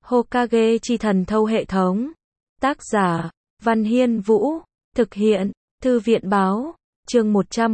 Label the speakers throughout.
Speaker 1: Hokage chi thần thâu hệ thống. Tác giả, Văn Hiên Vũ. Thực hiện, Thư viện báo. Chương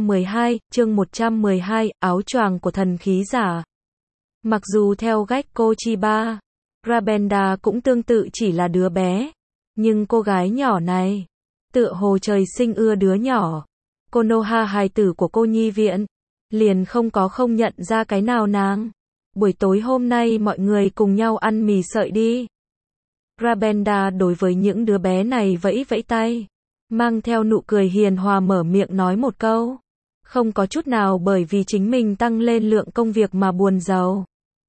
Speaker 1: 112, áo choàng của thần khí giả. Mặc dù theo Gekko Chiba, Rabenda cũng tương tự chỉ là đứa bé, nhưng cô gái nhỏ này, tựa hồ trời sinh ưa đứa nhỏ. Konoha hài tử của cô nhi viện, liền không nhận ra cái nào nàng. Buổi tối hôm nay mọi người cùng nhau ăn mì sợi đi. Rabenda đối với những đứa bé này vẫy vẫy tay, mang theo nụ cười hiền hòa mở miệng nói một câu. Không có chút nào bởi vì chính mình tăng lên lượng công việc mà buồn rầu.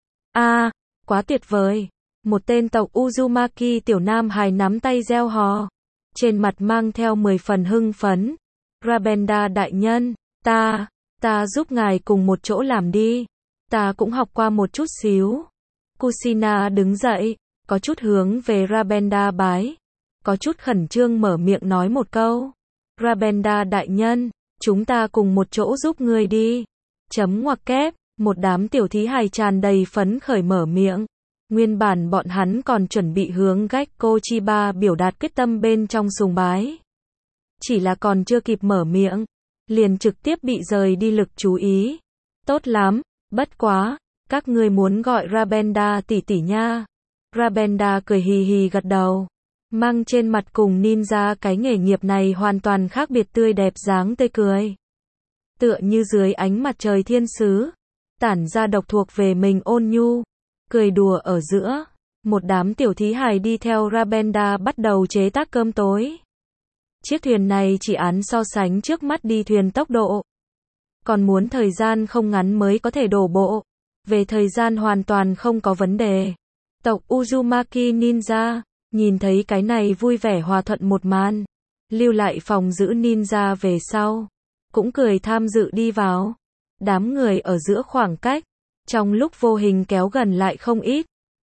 Speaker 1: Quá tuyệt vời. Một tên tộc Uzumaki tiểu nam hài nắm tay reo hò, trên mặt mang theo 10 phần hưng phấn. Rabenda đại nhân, ta giúp ngài cùng một chỗ làm đi. Ta cũng học qua một chút xíu. Kushina đứng dậy, có chút hướng về Rabenda bái, có chút khẩn trương mở miệng nói một câu. Rabenda đại nhân, chúng ta cùng một chỗ giúp ngươi đi. Chấm ngoặc kép, một đám tiểu thí hài tràn đầy phấn khởi mở miệng. Nguyên bản bọn hắn còn chuẩn bị hướng Gekko Chiba biểu đạt quyết tâm bên trong sùng bái. Chỉ là còn chưa kịp mở miệng, liền trực tiếp bị rời đi lực chú ý. Tốt lắm, bất quá, các ngươi muốn gọi Rabenda tỷ tỷ nha. Rabenda cười hì hì gật đầu, mang trên mặt cùng ninja cái nghề nghiệp này hoàn toàn khác biệt tươi đẹp dáng tươi cười. Tựa như dưới ánh mặt trời thiên sứ, tản ra độc thuộc về mình ôn nhu, cười đùa ở giữa. Một đám tiểu thí hài đi theo Rabenda bắt đầu chế tác cơm tối. Chiếc thuyền này chỉ án so sánh trước mắt đi thuyền tốc độ, còn muốn thời gian không ngắn mới có thể đổ bộ. Về thời gian hoàn toàn không có vấn đề. Tộc Uzumaki Ninja, nhìn thấy cái này vui vẻ hòa thuận một màn, lưu lại phòng giữ ninja về sau, cũng cười tham dự đi vào. Đám người ở giữa khoảng cách, trong lúc vô hình kéo gần lại không ít.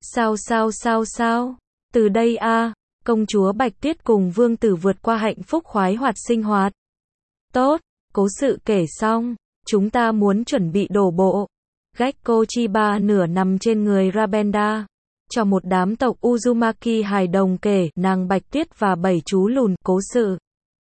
Speaker 1: Sao, từ đây công chúa Bạch Tuyết cùng vương tử vượt qua hạnh phúc khoái hoạt sinh hoạt. Tốt, cố sự kể xong, chúng ta muốn chuẩn bị đổ bộ. Gekko Chiba nửa nằm trên người Rabenda, cho một đám tộc Uzumaki hài đồng kể nàng Bạch Tuyết và 7 chú lùn cố sự.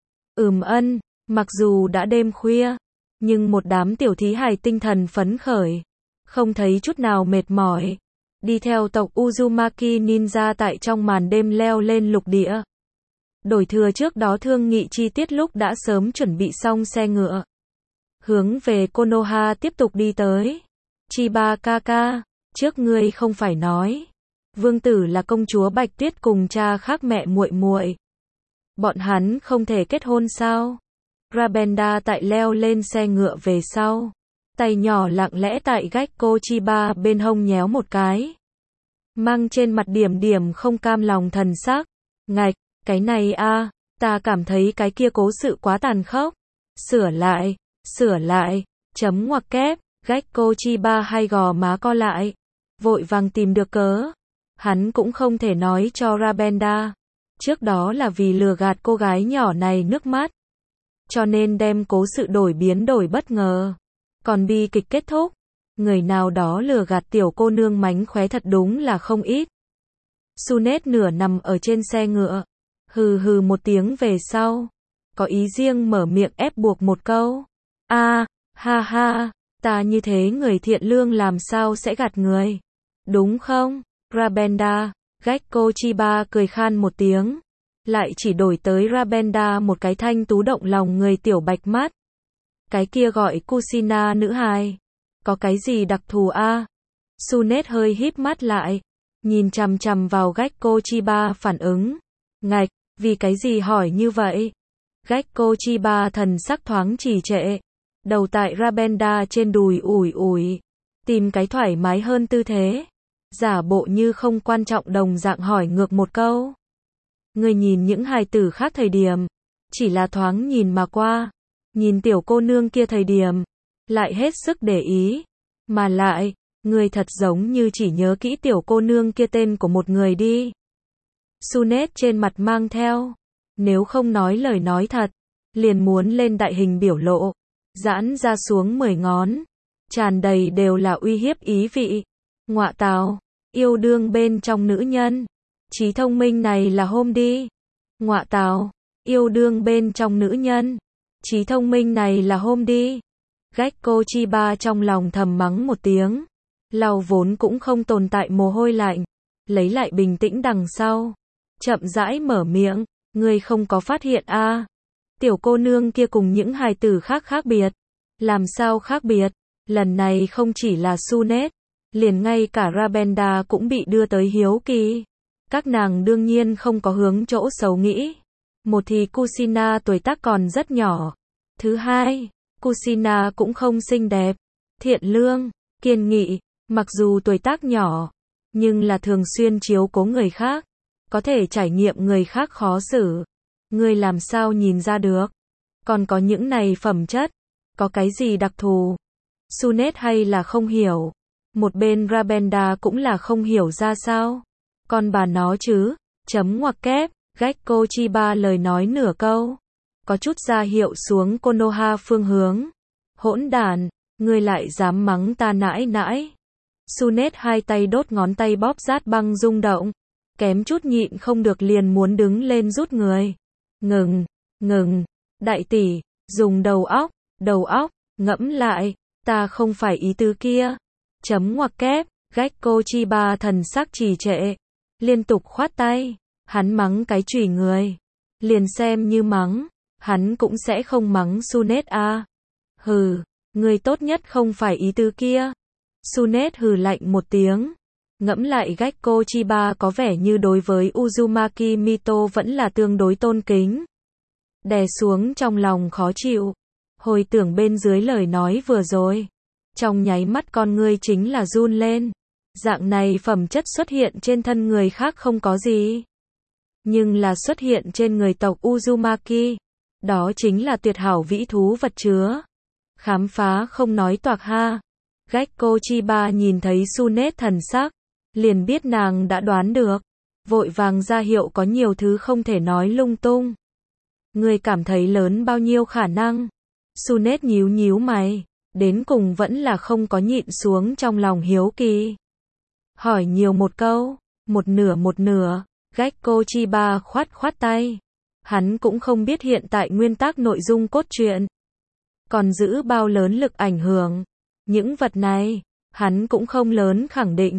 Speaker 1: Mặc dù đã đêm khuya, nhưng một đám tiểu thí hài tinh thần phấn khởi, không thấy chút nào mệt mỏi. Đi theo tộc Uzumaki Ninja tại trong màn đêm leo lên lục địa. Đổi thừa trước đó thương nghị chi tiết lúc đã sớm chuẩn bị xong xe ngựa, hướng về Konoha tiếp tục đi tới. Chiba kaka, trước ngươi không phải nói, vương tử là công chúa Bạch Tuyết cùng cha khác mẹ muội muội. Bọn hắn không thể kết hôn sao? Rabenda tại leo lên xe ngựa về sau, tay nhỏ lặng lẽ tại Gekko Chiba bên hông nhéo một cái, mang trên mặt điểm không cam lòng thần sắc. Ngạch, cái này ta cảm thấy cái kia cố sự quá tàn khốc. Sửa lại, chấm ngoặc kép. Gekko Chiba hai gò má co lại, vội vàng tìm được cớ. Hắn cũng không thể nói cho Rabenda, trước đó là vì lừa gạt cô gái nhỏ này nước mắt, cho nên đem cố sự biến đổi bất ngờ. Còn bi kịch kết thúc, người nào đó lừa gạt tiểu cô nương mánh khóe thật đúng là không ít. Sunet nửa nằm ở trên xe ngựa, hừ một tiếng về sau, có ý riêng mở miệng ép buộc một câu. Ha, ta như thế người thiện lương làm sao sẽ gạt người, đúng không, Rabenda? Gekko Chiba cười khan một tiếng, lại chỉ đổi tới Rabenda một cái thanh tú động lòng người tiểu bạch mắt. Cái kia gọi Kushina nữ hài, có cái gì đặc thù Sunet hơi híp mắt lại, nhìn chằm chằm vào Gekko Chiba phản ứng. Ngạch, vì cái gì hỏi như vậy? Gekko Chiba thần sắc thoáng trì trệ, đầu tại Rabenda trên đùi ủi, tìm cái thoải mái hơn tư thế, giả bộ như không quan trọng đồng dạng hỏi ngược một câu. Người nhìn những hài tử khác thời điểm, chỉ là thoáng nhìn mà qua, nhìn tiểu cô nương kia thời điểm, lại hết sức để ý, mà lại, người thật giống như chỉ nhớ kỹ tiểu cô nương kia tên của một người đi. Sunet trên mặt mang theo, nếu không nói lời nói thật, liền muốn lên đại hình biểu lộ, giãn ra xuống 10 ngón, tràn đầy đều là uy hiếp ý vị. Ngọa tào, Yêu đương bên trong nữ nhân. Trí thông minh này là hôm đi. Ngọa tào. Yêu đương bên trong nữ nhân. Trí thông minh này là hôm đi. Gekko Chiba trong lòng thầm mắng một tiếng. Lau vốn cũng không tồn tại mồ hôi lạnh. Lấy lại bình tĩnh đằng sau. Chậm rãi mở miệng. Ngươi không có phát hiện a? Tiểu cô nương kia cùng những hài tử khác khác biệt. Làm sao khác biệt? Lần này không chỉ là Sunet, liền ngay cả Rabenda cũng bị đưa tới hiếu kỳ. Các nàng đương nhiên không có hướng chỗ xấu nghĩ. Một thì Kusina tuổi tác còn rất nhỏ. Thứ hai, Kusina cũng không xinh đẹp, thiện lương, kiên nghị, mặc dù tuổi tác nhỏ, nhưng là thường xuyên chiếu cố người khác, có thể trải nghiệm người khác khó xử. Ngươi làm sao nhìn ra được? Còn có những này phẩm chất, có cái gì đặc thù? Sunet hay là không hiểu? Một bên Rabenda cũng là không hiểu ra sao? Con bà nó chứ, chấm ngoặc kép, Gekko Chiba lời nói nửa câu. Có chút ra hiệu xuống Konoha phương hướng. Hỗn đản, ngươi lại dám mắng ta nãi nãi. Sunet hai tay đốt ngón tay bóp rát băng rung động. Kém chút nhịn không được liền muốn đứng lên rút người. Ngừng, đại tỷ, dùng đầu óc, ngẫm lại, ta không phải ý tứ kia. Chấm ngoặc kép, Gekko Chiba thần sắc trì trệ. Liên tục khoát tay, hắn mắng cái chùy người. Liền xem như mắng, hắn cũng sẽ không mắng Sunet a. Hừ, người tốt nhất không phải ý tứ kia. Sunet hừ lạnh một tiếng. Ngẫm lại Gekko Chiba có vẻ như đối với Uzumaki Mito vẫn là tương đối tôn kính. Đè xuống trong lòng khó chịu. Hồi tưởng bên dưới lời nói vừa rồi. Trong nháy mắt con ngươi chính là run lên. Dạng này phẩm chất xuất hiện trên thân người khác không có gì. Nhưng là xuất hiện trên người tộc Uzumaki. Đó chính là tuyệt hảo vĩ thú vật chứa. Khám phá không nói toạc ha. Gekko Chiba nhìn thấy Sunet thần sắc. Liền biết nàng đã đoán được. Vội vàng ra hiệu có nhiều thứ không thể nói lung tung. Ngươi cảm thấy lớn bao nhiêu khả năng? Sunet nhíu mày. Đến cùng vẫn là không có nhịn xuống trong lòng hiếu kỳ. Hỏi nhiều một câu. Một nửa. Gekko Chiba khoát tay. Hắn cũng không biết hiện tại nguyên tắc nội dung cốt truyện còn giữ bao lớn lực ảnh hưởng. Những vật này, hắn cũng không lớn khẳng định.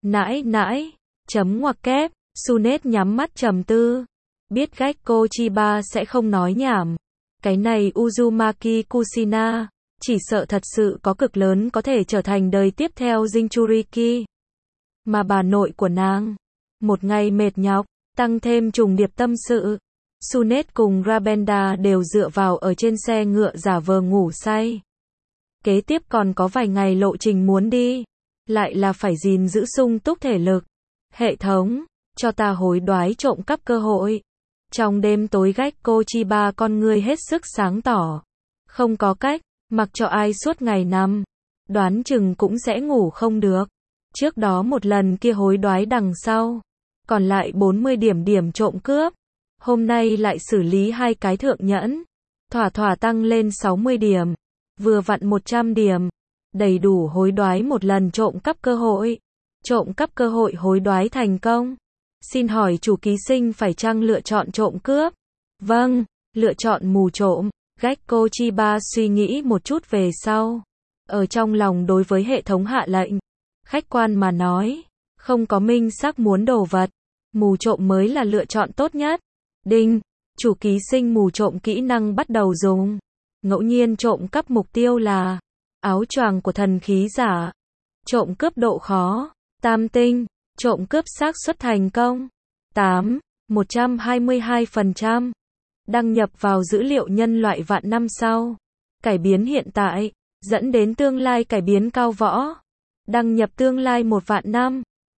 Speaker 1: Nãi, chấm ngoặc kép, Sunet nhắm mắt trầm tư. Biết Gekko Chiba sẽ không nói nhảm. Cái này Uzumaki Kusina, chỉ sợ thật sự có cực lớn có thể trở thành đời tiếp theo Jinchuriki. Mà bà nội của nàng, một ngày mệt nhọc, tăng thêm trùng điệp tâm sự. Sunet cùng Rabenda đều dựa vào ở trên xe ngựa giả vờ ngủ say. Kế tiếp còn có vài ngày lộ trình muốn đi. Lại là phải gìn giữ sung túc thể lực. Hệ thống, cho ta hối đoái trộm cắp cơ hội. Trong đêm tối Gekko Chiba con ngươi hết sức sáng tỏ. Không có cách, mặc cho ai suốt ngày nằm. Đoán chừng cũng sẽ ngủ không được. Trước đó một lần kia hối đoái đằng sau. Còn lại 40 điểm trộm cướp. Hôm nay lại xử lý 2 cái thượng nhẫn. Thỏa tăng lên 60 điểm. Vừa vặn 100 điểm. Đầy đủ hối đoái một lần trộm cắp cơ hội. Trộm cắp cơ hội hối đoái thành công. Xin hỏi chủ ký sinh phải chăng lựa chọn trộm cướp? Vâng, lựa chọn mù trộm. Gekko Chiba suy nghĩ một chút về sau. Ở trong lòng đối với hệ thống hạ lệnh. Khách quan mà nói, không có minh xác muốn đồ vật. Mù trộm mới là lựa chọn tốt nhất. Đinh, chủ ký sinh mù trộm kỹ năng bắt đầu dùng. Ngẫu nhiên trộm cắp mục tiêu là áo choàng của thần khí giả. Trộm cướp độ khó tam tinh. Trộm cướp xác suất thành công 122%. Đăng nhập vào dữ liệu nhân loại vạn năm sau. Cải biến hiện tại dẫn đến tương lai cải biến cao võ. Đăng nhập tương lai 1 vạn năm.